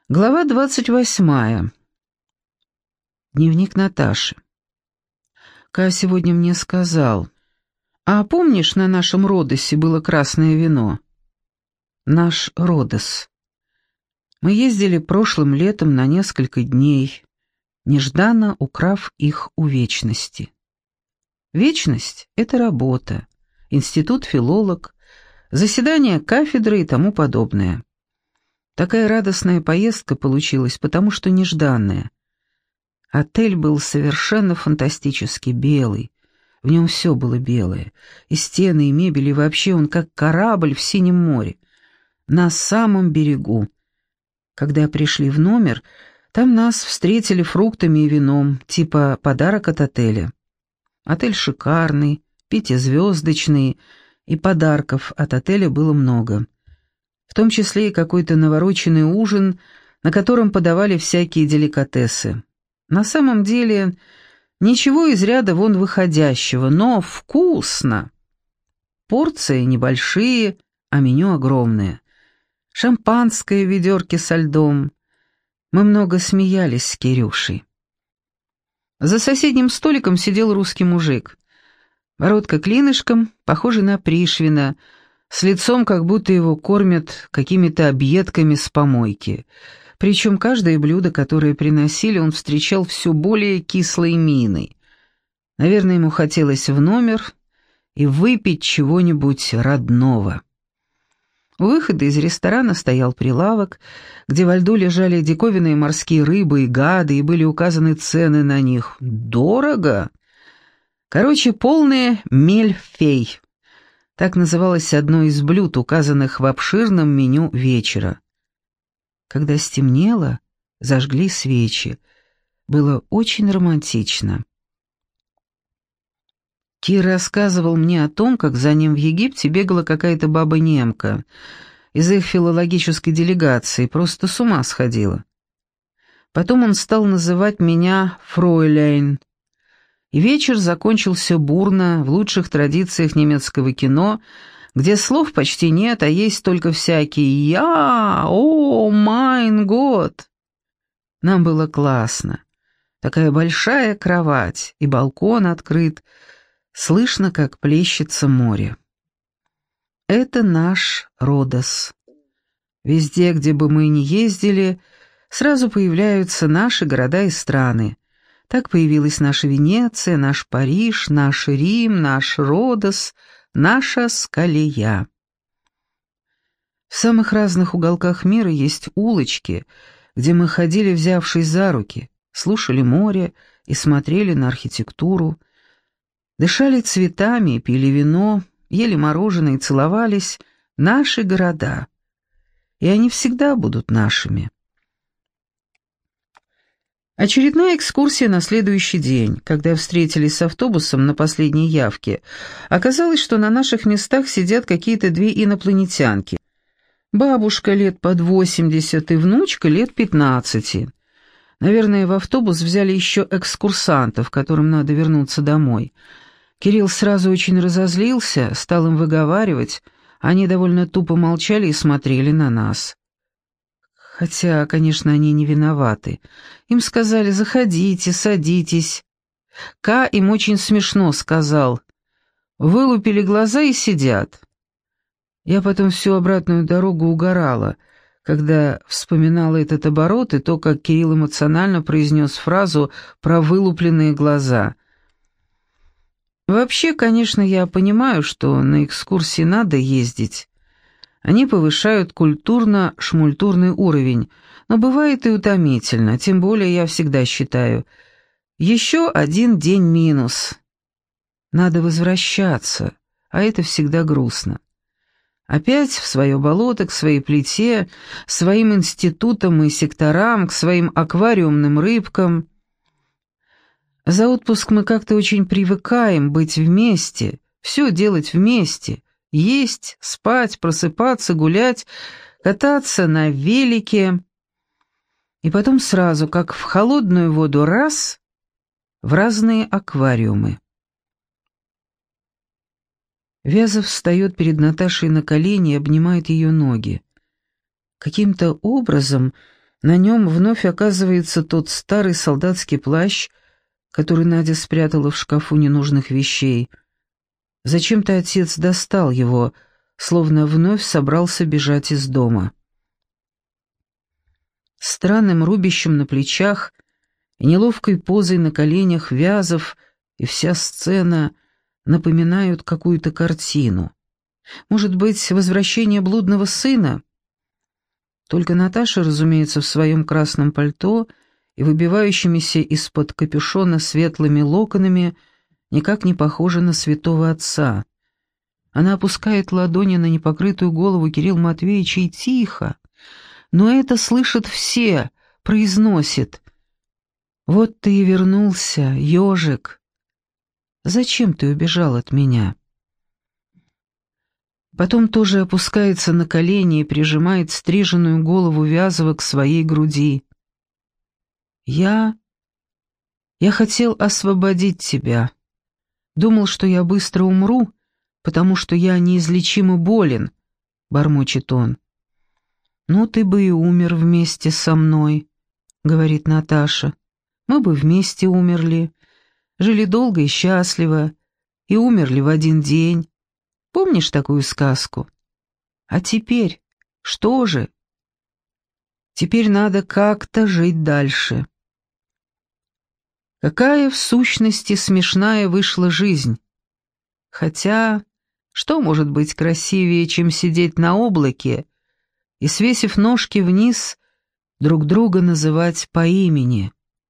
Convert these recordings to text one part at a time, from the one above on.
Глава 28. Дневник Наташи. Ка сегодня мне сказал: «А помнишь, на нашем Родосе было красное вино?» Наш Родос. Мы ездили прошлым летом на несколько дней, нежданно украв их у вечности. Вечность — это работа, институт-филолог, заседание кафедры и тому подобное. Такая радостная поездка получилась, потому что нежданная. Отель был совершенно фантастически белый. В нем все было белое. И стены, и мебель, и вообще он как корабль в синем море. На самом берегу. Когда пришли в номер, там нас встретили фруктами и вином, типа подарок от отеля. Отель шикарный, пятизвездочный, и подарков от отеля было много. В том числе и какой-то навороченный ужин, на котором подавали всякие деликатесы. На самом деле, ничего из ряда вон выходящего, но вкусно. Порции небольшие, а меню огромное. Шампанское в ведерке со льдом. Мы много смеялись с Кирюшей. За соседним столиком сидел русский мужик. Бородка клинышком, похожий на Пришвина, с лицом, как будто его кормят какими-то объедками с помойки. Причем каждое блюдо, которое приносили, он встречал все более кислой миной. Наверное, ему хотелось в номер и выпить чего-нибудь родного. У выхода из ресторана стоял прилавок, где во льду лежали диковинные морские рыбы и гады, и были указаны цены на них. Дорого! Короче, полный мельфей. Так называлось одно из блюд, указанных в обширном меню вечера. Когда стемнело, зажгли свечи. Было очень романтично. Кир рассказывал мне о том, как за ним в Египте бегала какая-то баба-немка из их филологической делегации, просто с ума сходила. Потом он стал называть меня «фройляйн». И вечер закончился бурно, в лучших традициях немецкого кино, где слов почти нет, а есть только всякие «Я! О, майн год!». Нам было классно. Такая большая кровать, и балкон открыт, слышно, как плещется море. Это наш Родос. Везде, где бы мы ни ездили, сразу появляются наши города и страны. Так появилась наша Венеция, наш Париж, наш Рим, наш Родос, наша Скалия. В самых разных уголках мира есть улочки, где мы ходили, взявшись за руки, слушали море и смотрели на архитектуру, дышали цветами, пили вино, ели мороженое и целовались. Наши города. И они всегда будут нашими. Очередная экскурсия на следующий день. Когда встретились с автобусом на последней явке, оказалось, что на наших местах сидят какие-то две инопланетянки. Бабушка лет под 80 и внучка лет 15. Наверное, в автобус взяли еще экскурсантов, которым надо вернуться домой. Кирилл сразу очень разозлился, стал им выговаривать. Они довольно тупо молчали и смотрели на нас. Хотя, конечно, они не виноваты. Им сказали: «Заходите, садитесь». Ка им очень смешно сказал. Вылупили глаза и сидят. Я потом всю обратную дорогу угорала, когда вспоминала этот оборот и то, как Кирилл эмоционально произнес фразу про вылупленные глаза. Вообще, конечно, я понимаю, что на экскурсии надо ездить. Они повышают культурно-шмультурный уровень, но бывает и утомительно, тем более я всегда считаю. Еще один день минус. Надо возвращаться, а это всегда грустно. Опять в свое болото, к своей плите, своим институтам и секторам, к своим аквариумным рыбкам. За отпуск мы как-то очень привыкаем быть вместе, все делать вместе. Есть, спать, просыпаться, гулять, кататься на велике. И потом сразу, как в холодную воду, раз — в разные аквариумы. Вязов встает перед Наташей на колени и обнимает ее ноги. Каким-то образом На нем вновь оказывается тот старый солдатский плащ, который Надя спрятала в шкафу ненужных вещей. Зачем-то отец достал его, словно вновь собрался бежать из дома. Странным рубищем на плечах и неловкой позой на коленях Вязов и вся сцена напоминают какую-то картину. Может быть, возвращение блудного сына? Только Наташа, разумеется, в своем красном пальто и выбивающимися из-под капюшона светлыми локонами никак не похожа на святого отца. Она опускает ладони на непокрытую голову Кирилла Матвеевича и тихо, но это слышат все, произносит: «Вот ты и вернулся, ежик. Зачем ты убежал от меня?» Потом тоже опускается на колени и прижимает стриженную голову Вязова к своей груди. «Я хотел освободить тебя. Думал, что я быстро умру, потому что я неизлечимо болен», — бормочет он. «Ну, ты бы и умер вместе со мной», — говорит Наташа. «Мы бы вместе умерли, жили долго и счастливо, и умерли в один день. Помнишь такую сказку? А теперь что же? Теперь надо как-то жить дальше». Какая в сущности смешная вышла жизнь. Хотя, что может быть красивее, чем сидеть на облаке и, свесив ножки вниз, друг друга называть по имени?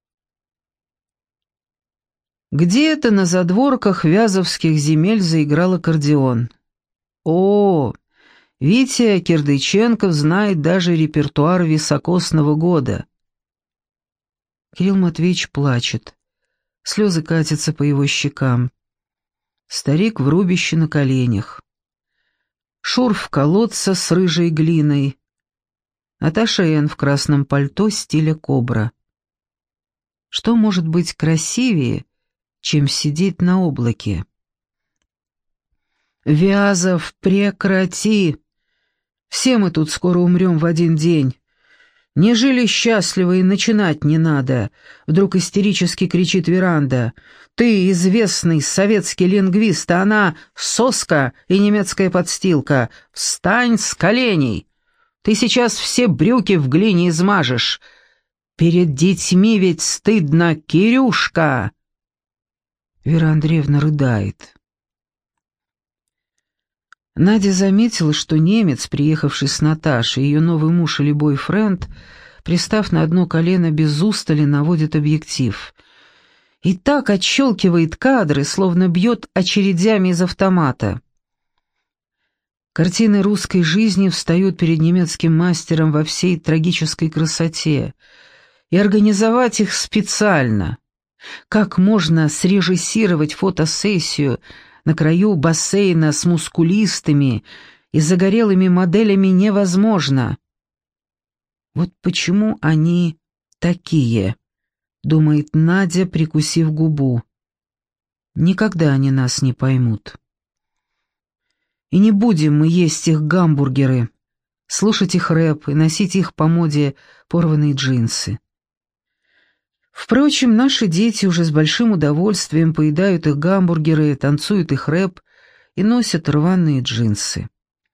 Где-то на задворках вязовских земель заиграл аккордеон. О, Витя Кирдыченков знает даже репертуар високосного года. Кирилл Матвеевич плачет. Слезы катятся по его щекам. Старик в рубище на коленях. Шур в колодце с рыжей глиной. Наташа Н. в красном пальто стиля кобра. Что может быть красивее, чем сидеть на облаке? «Вязов, прекрати! Все мы тут скоро умрем в один день. Не жили счастливо и начинать не надо», — вдруг истерически кричит Веранда. «Ты известный советский лингвист, а она соска и немецкая подстилка. Встань с коленей! Ты сейчас все брюки в глине измажешь. Перед детьми ведь стыдно, Кирюшка!» Вера Андреевна рыдает. Надя заметила, что немец, приехавший с Наташей, ее новый муж или бойфренд, пристав на одно колено без устали, наводит объектив. И так отщелкивает кадры, словно бьет очередями из автомата. Картины русской жизни встают перед немецким мастером во всей трагической красоте. И организовать их специально. Как можно срежиссировать фотосессию на краю бассейна с мускулистыми и загорелыми моделями невозможно. Вот почему они такие, думает Надя, прикусив губу. Никогда они нас не поймут. И не будем мы есть их гамбургеры, слушать их рэп и носить их по моде порванные джинсы. Впрочем, наши дети уже с большим удовольствием поедают их гамбургеры, танцуют их рэп и носят рваные джинсы.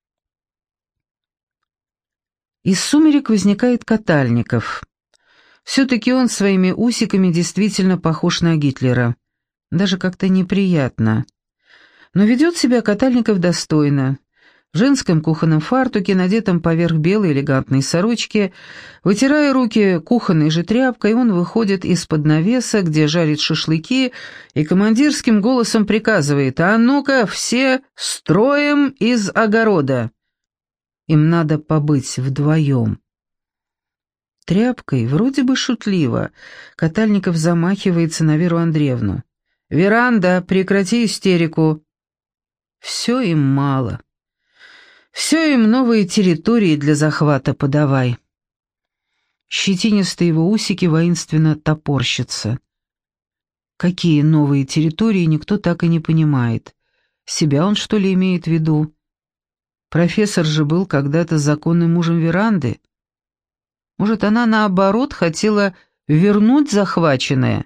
Из сумерек возникает Катальников. Все-таки он своими усиками действительно похож на Гитлера. Даже как-то неприятно. Но ведет себя Катальников достойно. В женском кухонном фартуке, надетом поверх белой элегантной сорочки, вытирая руки кухонной же тряпкой, он выходит из-под навеса, где жарит шашлыки, и командирским голосом приказывает: «А ну-ка, все строем из огорода!» Им надо побыть вдвоем. Тряпкой, вроде бы шутливо, Катальников замахивается на Веру Андреевну. «Веранда, прекрати истерику!» Все им мало. Все им новые территории для захвата подавай. Щетинистые его усики воинственно топорщатся. Какие новые территории, никто так и не понимает. Себя он, что ли, имеет в виду? Профессор же был когда-то законным мужем Веранды. Может, она, наоборот, хотела вернуть захваченное?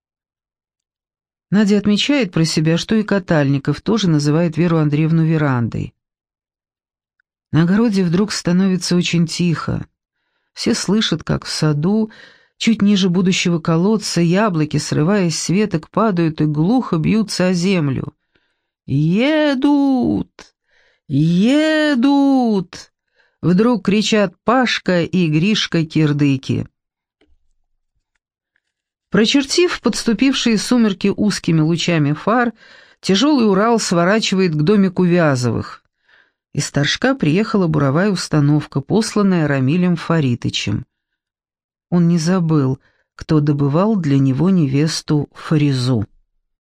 Надя отмечает про себя, что и Катальников тоже называет Веру Андреевну верандой. На огороде вдруг становится очень тихо. Все слышат, как в саду, чуть ниже будущего колодца, яблоки, срываясь с веток, падают и глухо бьются о землю. «Едут! Едут!» Вдруг кричат Пашка и Гришка Кирдыки. Прочертив подступившие сумерки узкими лучами фар, тяжелый Урал сворачивает к домику Вязовых. Из Торжка приехала буровая установка, посланная Рамилем Фаритычем. Он не забыл, кто добывал для него невесту Фаризу.